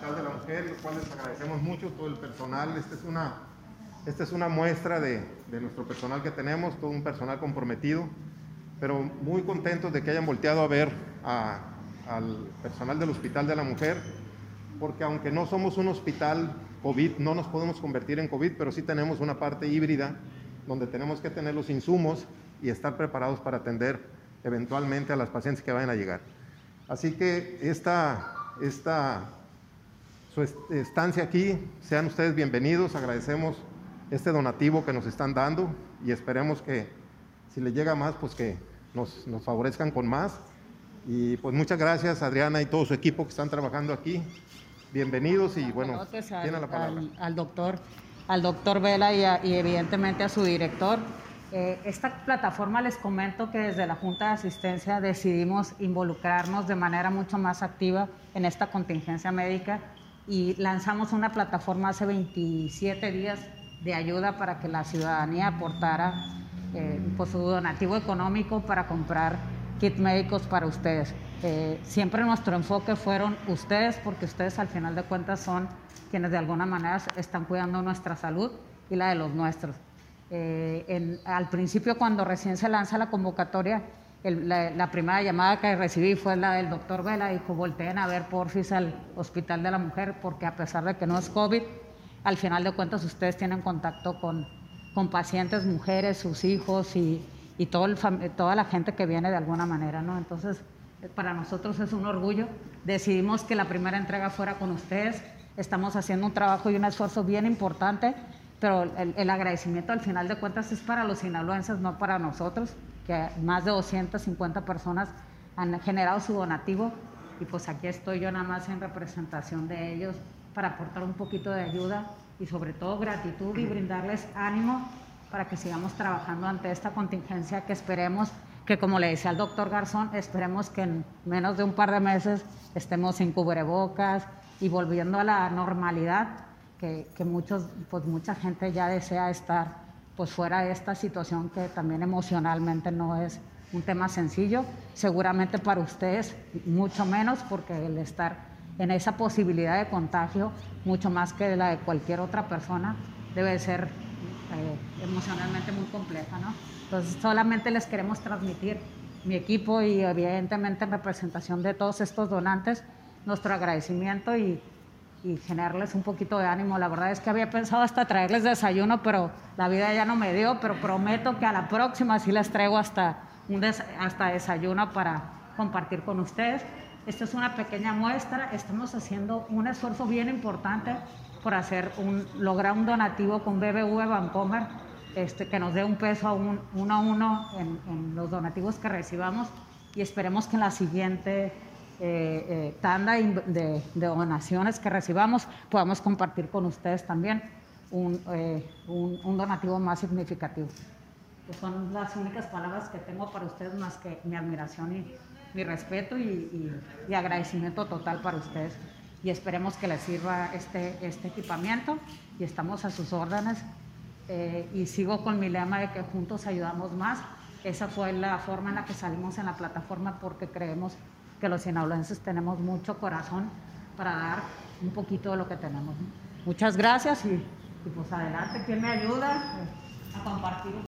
Hospital de la Mujer, los cuales agradecemos mucho, todo el personal. Esta es una muestra de nuestro personal que tenemos, todo un personal comprometido, pero muy contentos de que hayan volteado a ver al personal del Hospital de la Mujer, porque aunque no somos un hospital COVID, no nos podemos convertir en COVID, pero sí tenemos una parte híbrida donde tenemos que tener los insumos y estar preparados para atender eventualmente a las pacientes que vayan a llegar. Así que su estancia aquí, sean ustedes bienvenidos, agradecemos este donativo que nos están dando y esperemos que si les llega más, pues que nos favorezcan con más. Y pues muchas gracias, Adriana y todo su equipo que están trabajando aquí. Bienvenidos y bueno, tiene la palabra. Al doctor Vela y evidentemente a su director. Esta plataforma, les comento que desde la Junta de Asistencia decidimos involucrarnos de manera mucho más activa en esta contingencia médica y lanzamos una plataforma hace 27 días de ayuda para que la ciudadanía aportara pues su donativo económico para comprar kits médicos para ustedes. Siempre nuestro enfoque fueron ustedes, porque ustedes al final de cuentas son quienes de alguna manera están cuidando nuestra salud y la de los nuestros. Al principio, cuando recién se lanza la convocatoria, la primera llamada que recibí fue la del doctor Vela. Dijo: volteen a ver porfis al Hospital de la Mujer, porque a pesar de que no es COVID, al final de cuentas ustedes tienen contacto con pacientes, mujeres, sus hijos y toda la gente que viene de alguna manera, ¿no? Entonces, para nosotros es un orgullo. Decidimos que la primera entrega fuera con ustedes. Estamos haciendo un trabajo y un esfuerzo bien importante, pero el agradecimiento al final de cuentas es para los sinaloenses, no para nosotros, que más de 250 personas han generado su donativo y pues aquí estoy yo nada más en representación de ellos para aportar un poquito de ayuda y sobre todo gratitud y brindarles ánimo para que sigamos trabajando ante esta contingencia que esperemos que, como le decía al doctor Garzón, esperemos que en menos de un par de meses estemos sin cubrebocas y volviendo a la normalidad, que mucha gente ya desea estar pues fuera de esta situación que también emocionalmente no es un tema sencillo. Seguramente para ustedes mucho menos, porque el estar en esa posibilidad de contagio, mucho más que la de cualquier otra persona, debe ser emocionalmente muy compleja, ¿no? Entonces solamente les queremos transmitir, mi equipo y evidentemente en representación de todos estos donantes, nuestro agradecimiento y generarles un poquito de ánimo. La verdad es que había pensado hasta traerles desayuno, pero la vida ya no me dio, pero prometo que a la próxima sí les traigo hasta desayuno para compartir con ustedes. Esta es una pequeña muestra. Estamos haciendo un esfuerzo bien importante por lograr un donativo con BBV Bancomer, que nos dé un peso uno a uno en los donativos que recibamos, y esperemos que en la siguiente tanda de donaciones que recibamos podamos compartir con ustedes también un donativo más significativo. Pues son las únicas palabras que tengo para ustedes, más que mi admiración y mi respeto y agradecimiento total para ustedes, y esperemos que les sirva este equipamiento y estamos a sus órdenes. Y sigo con mi lema de que juntos ayudamos más. Esa fue la forma en la que salimos en la plataforma, porque creemos que los sinaloenses tenemos mucho corazón para dar un poquito de lo que tenemos, ¿no? Muchas gracias y pues adelante. ¿Quién me ayuda a compartir?